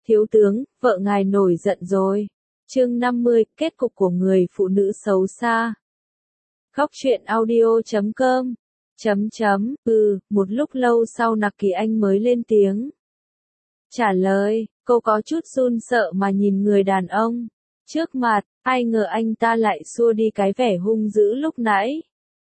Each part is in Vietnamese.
Thiếu tướng, vợ ngài nổi giận rồi. Chương 50, kết cục của người phụ nữ xấu xa. Góc truyện audio.com một lúc lâu sau Nặc Kỳ Anh mới lên tiếng. Trả lời, cô có chút run sợ mà nhìn người đàn ông trước mặt, ai ngờ anh ta lại xua đi cái vẻ hung dữ lúc nãy.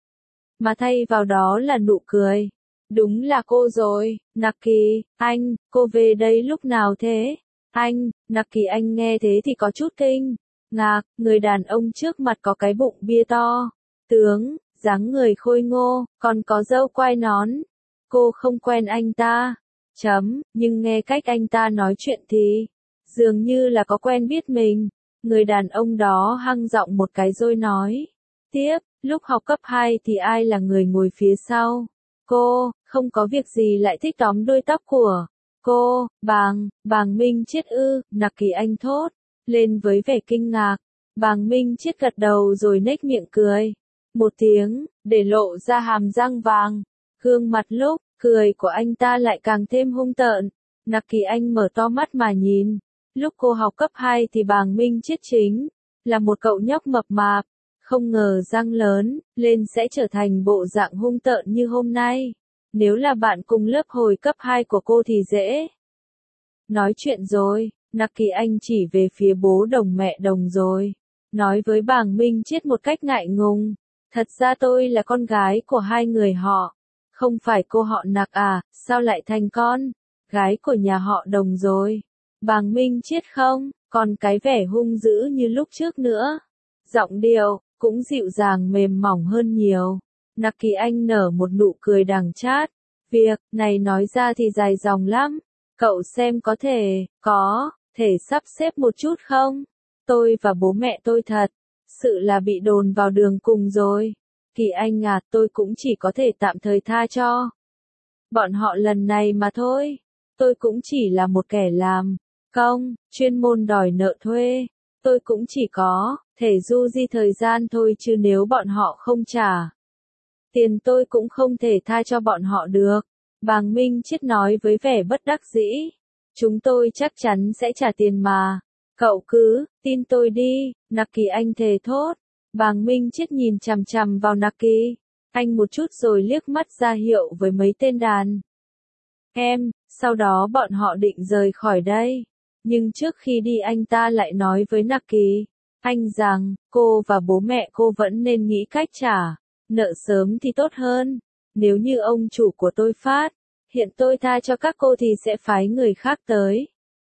Mà thay vào đó là nụ cười. Đúng là cô rồi, Nặc Kỳ, anh, cô về đây lúc nào thế? Anh, Nặc Kỳ Anh nghe thế thì có chút kinh ngạc, người đàn ông trước mặt có cái bụng bia to, tướng, dáng người khôi ngô, còn có râu quai nón. Cô không quen anh ta. Nhưng nghe cách anh ta nói chuyện thì dường như là có quen biết mình. Người đàn ông đó hăng giọng một cái rồi nói tiếp, lúc học cấp 2 thì ai là người ngồi phía sau? Cô, không có việc gì lại thích tóm đuôi tóc của cô, bàng Minh Chiết ư? Nặc Kỳ Anh thốt lên với vẻ kinh ngạc. Bàng Minh Chiết gật đầu rồi nhếch miệng cười một tiếng, để lộ ra hàm răng vàng. Gương mặt lúc cười của anh ta lại càng thêm hung tợn. Nặc Kỳ Anh mở to mắt mà nhìn. Lúc cô học cấp 2 thì Bàng Minh Chiết chính là một cậu nhóc mập mạp, không ngờ răng lớn lên sẽ trở thành bộ dạng hung tợn như hôm nay. Nếu là bạn cùng lớp hồi cấp 2 của cô thì dễ nói chuyện rồi. Nặc Kỳ Anh chỉ về phía bố Đồng mẹ Đồng rồi nói với Bàng Minh Chiết một cách ngại ngùng, thật ra tôi là con gái của hai người họ. Không phải cô họ Nặc à, sao lại thành con gái của nhà họ Đồng rồi? Bàng Minh Chiết không còn cái vẻ hung dữ như lúc trước nữa. Giọng điệu cũng dịu dàng mềm mỏng hơn nhiều. Nặc Kỳ Anh nở một nụ cười đằng chát. Việc này nói ra thì dài dòng lắm. Cậu xem có thể sắp xếp một chút không? Tôi và bố mẹ tôi thật sự là bị đồn vào đường cùng rồi. Kỳ Anh à, tôi cũng chỉ có thể tạm thời tha cho bọn họ lần này mà thôi. Tôi cũng chỉ là một kẻ làm công, chuyên môn đòi nợ thuê. Tôi cũng chỉ có thể du di thời gian thôi, chứ nếu bọn họ không trả tiền tôi cũng không thể tha cho bọn họ được. Bàng Minh Chiết nói với vẻ bất đắc dĩ. Chúng tôi chắc chắn sẽ trả tiền mà. Cậu cứ tin tôi đi, Nặc Kỳ Anh thề thốt. Bàng Minh Chiết nhìn chằm chằm vào Nặc Kỳ Anh một chút rồi liếc mắt ra hiệu với mấy tên đàn em, sau đó bọn họ định rời khỏi đây. Nhưng trước khi đi anh ta lại nói với Nặc Kỳ Anh rằng, cô và bố mẹ cô vẫn nên nghĩ cách trả nợ sớm thì tốt hơn. Nếu như ông chủ của tôi phát hiện tôi tha cho các cô thì sẽ phái người khác tới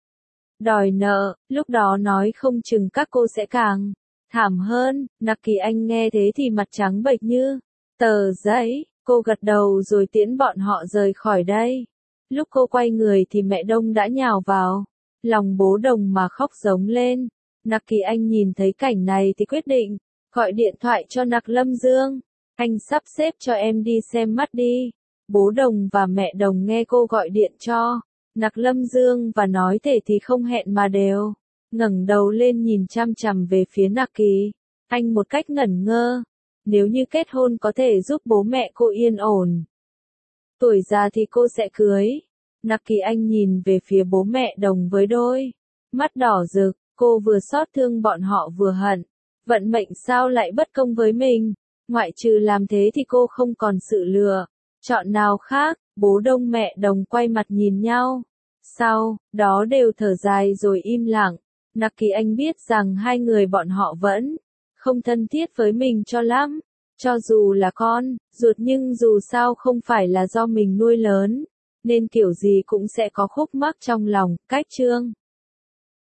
đòi nợ, lúc đó nói không chừng các cô sẽ càng thảm hơn. Nặc Kỳ Anh nghe thế thì mặt trắng bệch như tờ giấy. Cô gật đầu rồi tiễn bọn họ rời khỏi đây. Lúc cô quay người thì mẹ Đông đã nhào vào lòng bố Đồng mà khóc rống lên. Nặc Kỳ Anh nhìn thấy cảnh này thì quyết định gọi điện thoại cho Nặc Lâm Dương. Anh sắp xếp cho em đi xem mắt đi. Bố Đồng và mẹ Đồng nghe cô gọi điện cho Nặc Lâm Dương và nói thể thì không hẹn mà đều ngẩng đầu lên nhìn chăm chằm về phía Nặc Kỳ Anh một cách ngẩn ngơ. Nếu như kết hôn có thể giúp bố mẹ cô yên ổn tuổi già thì cô sẽ cưới. Nặc Kỳ Anh nhìn về phía bố mẹ Đồng với đôi mắt đỏ rực. Cô vừa xót thương bọn họ vừa hận vận mệnh sao lại bất công với mình. Ngoại trừ làm thế thì cô không còn sự lựa chọn nào khác. Bố Đông mẹ Đồng quay mặt nhìn nhau, sau đó đều thở dài rồi im lặng. Nặc Kỳ Anh biết rằng hai người bọn họ vẫn không thân thiết với mình cho lắm. Cho dù là con ruột nhưng dù sao không phải là do mình nuôi lớn, nên kiểu gì cũng sẽ có khúc mắc trong lòng. Cách chương